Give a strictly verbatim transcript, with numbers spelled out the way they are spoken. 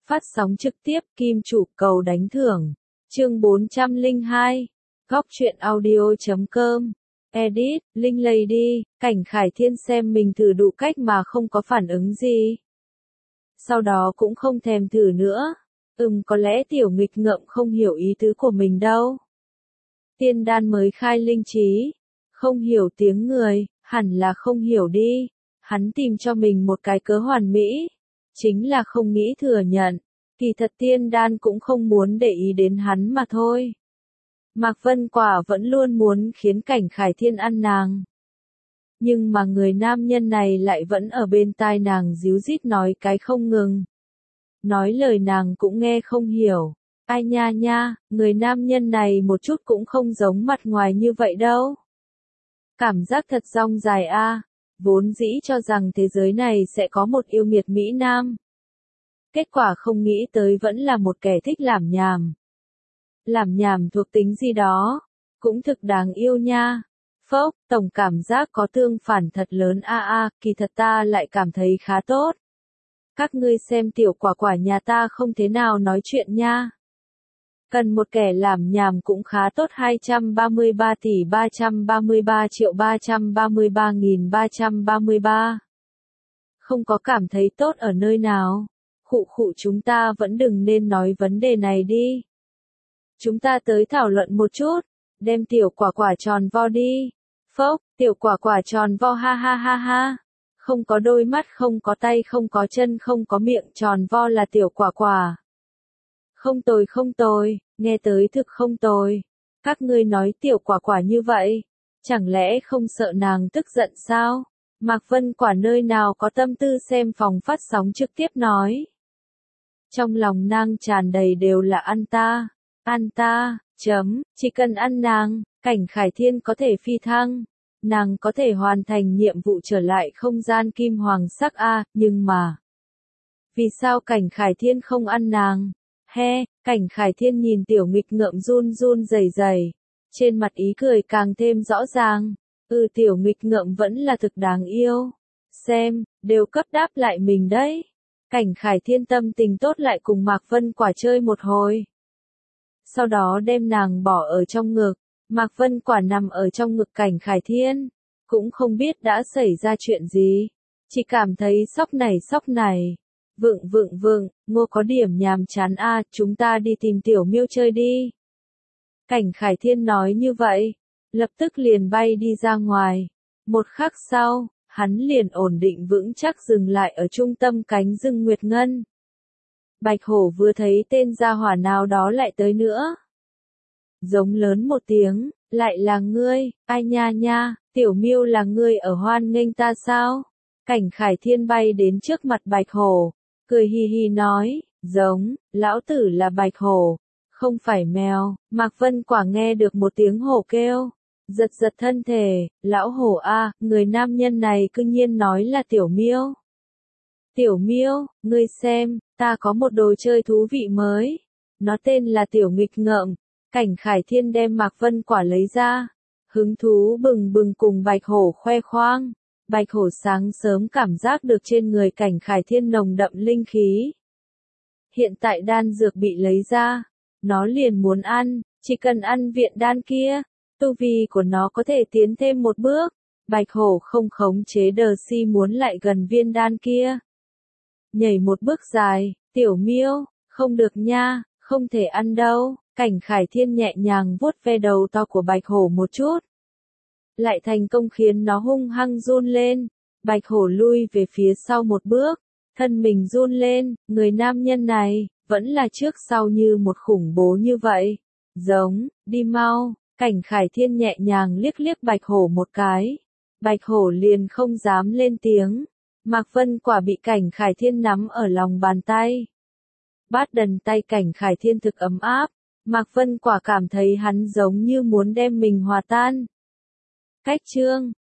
Phát sóng trực tiếp Kim Chủ cầu đánh thưởng. Chương bốn trăm lẻ hai. Góc truyện audio chấm com. Edit, Linh Lady, Cảnh Khải Thiên xem mình thử đủ cách mà không có phản ứng gì. Sau đó cũng không thèm thử nữa. Ừm có lẽ tiểu nghịch ngợm không hiểu ý tứ của mình đâu. Tiên đan mới khai linh trí. Không hiểu tiếng người, hẳn là không hiểu đi. Hắn tìm cho mình một cái cớ hoàn mỹ. Chính là không nghĩ thừa nhận. Kỳ thật tiên đan cũng không muốn để ý đến hắn mà thôi. Mạc Vân Quả vẫn luôn muốn khiến Cảnh Khải Thiên ăn nàng. Nhưng mà người nam nhân này lại vẫn ở bên tai nàng díu dít nói cái không ngừng. Nói lời nàng cũng nghe không hiểu. Ai nha nha, người nam nhân này một chút cũng không giống mặt ngoài như vậy đâu. Cảm giác thật dong dài a. Vốn dĩ cho rằng thế giới này sẽ có một yêu nghiệt Mỹ Nam. Kết quả không nghĩ tới vẫn là một kẻ thích làm nhảm. Làm nhảm thuộc tính gì đó, cũng thực đáng yêu nha. Phốc, tổng cảm giác có tương phản thật lớn a a, kỳ thật ta lại cảm thấy khá tốt. Các ngươi xem tiểu quả quả nhà ta không thế nào nói chuyện nha. Cần một kẻ làm nhảm cũng khá tốt. Hai trăm ba mươi ba tỷ ba trăm ba mươi ba triệu ba trăm ba mươi ba nghìn ba trăm ba mươi ba. Không có cảm thấy tốt ở nơi nào. Khụ khụ, chúng ta vẫn đừng nên nói vấn đề này đi. Chúng ta tới thảo luận một chút. Đem tiểu quả quả tròn vo đi. Phốc, tiểu quả quả tròn vo ha ha ha ha. Không có đôi mắt, không có tay, không có chân, không có miệng, tròn vo là tiểu quả quả. Không tồi không tồi, nghe tới thực không tồi. Các ngươi nói tiểu quả quả như vậy, chẳng lẽ không sợ nàng tức giận sao? Mạc Vân Quả nơi nào có tâm tư xem phòng phát sóng trực tiếp nói. Trong lòng nàng tràn đầy đều là ăn ta, ăn ta, chấm, chỉ cần ăn nàng, Cảnh Khải Thiên có thể phi thăng. Nàng có thể hoàn thành nhiệm vụ trở lại không gian kim hoàng sắc a, nhưng mà vì sao Cảnh Khải Thiên không ăn nàng? He, Cảnh Khải Thiên nhìn tiểu nghịch ngợm run run rẩy rẩy, trên mặt ý cười càng thêm rõ ràng. Ừ, tiểu nghịch ngợm vẫn là thực đáng yêu. Xem, đều cấp đáp lại mình đấy. Cảnh Khải Thiên tâm tình tốt lại cùng Mạc Vân Quả chơi một hồi. Sau đó đem nàng bỏ ở trong ngực. Mạc Vân Quả nằm ở trong ngực Cảnh Khải Thiên, cũng không biết đã xảy ra chuyện gì, chỉ cảm thấy sóc này sóc này. Vượng vượng vượng, Ngô có điểm nhàm chán a, chúng ta đi tìm tiểu miêu chơi đi. Cảnh Khải Thiên nói như vậy, lập tức liền bay đi ra ngoài. Một khắc sau, hắn liền ổn định vững chắc dừng lại ở trung tâm cánh rừng Nguyệt Ngân. Bạch Hổ vừa thấy tên gia hỏa nào đó lại tới nữa. Giống lớn một tiếng, lại là ngươi, ai nha nha, tiểu miêu là ngươi ở hoan nghênh ta sao? Cảnh Khải Thiên bay đến trước mặt Bạch Hổ, cười hi hi nói, giống, lão tử là Bạch Hổ, không phải mèo. Mạc Vân Quả nghe được một tiếng hổ kêu, giật giật thân thể, lão hổ a, người nam nhân này cư nhiên nói là tiểu miêu. Tiểu miêu, ngươi xem, ta có một đồ chơi thú vị mới, nó tên là tiểu nghịch ngợm. Cảnh Khải Thiên đem Mạc Vân Quả lấy ra, hứng thú bừng bừng cùng Bạch Hổ khoe khoang. Bạch Hổ sáng sớm cảm giác được trên người Cảnh Khải Thiên nồng đậm linh khí. Hiện tại đan dược bị lấy ra, nó liền muốn ăn, chỉ cần ăn viện đan kia, tu vi của nó có thể tiến thêm một bước. Bạch Hổ không khống chế đờ si muốn lại gần viên đan kia. Nhảy một bước dài, tiểu miêu, không được nha, không thể ăn đâu. Cảnh Khải Thiên nhẹ nhàng vuốt ve đầu to của Bạch Hổ một chút, lại thành công khiến nó hung hăng run lên. Bạch Hổ lui về phía sau một bước, thân mình run lên, người nam nhân này, vẫn là trước sau như một khủng bố như vậy. Giống, đi mau. Cảnh Khải Thiên nhẹ nhàng liếc liếc Bạch Hổ một cái. Bạch Hổ liền không dám lên tiếng. Mạc Vân Quả bị Cảnh Khải Thiên nắm ở lòng bàn tay. Bát đần tay Cảnh Khải Thiên thực ấm áp. Mạc Vân Quả cảm thấy hắn giống như muốn đem mình hòa tan. Cách chương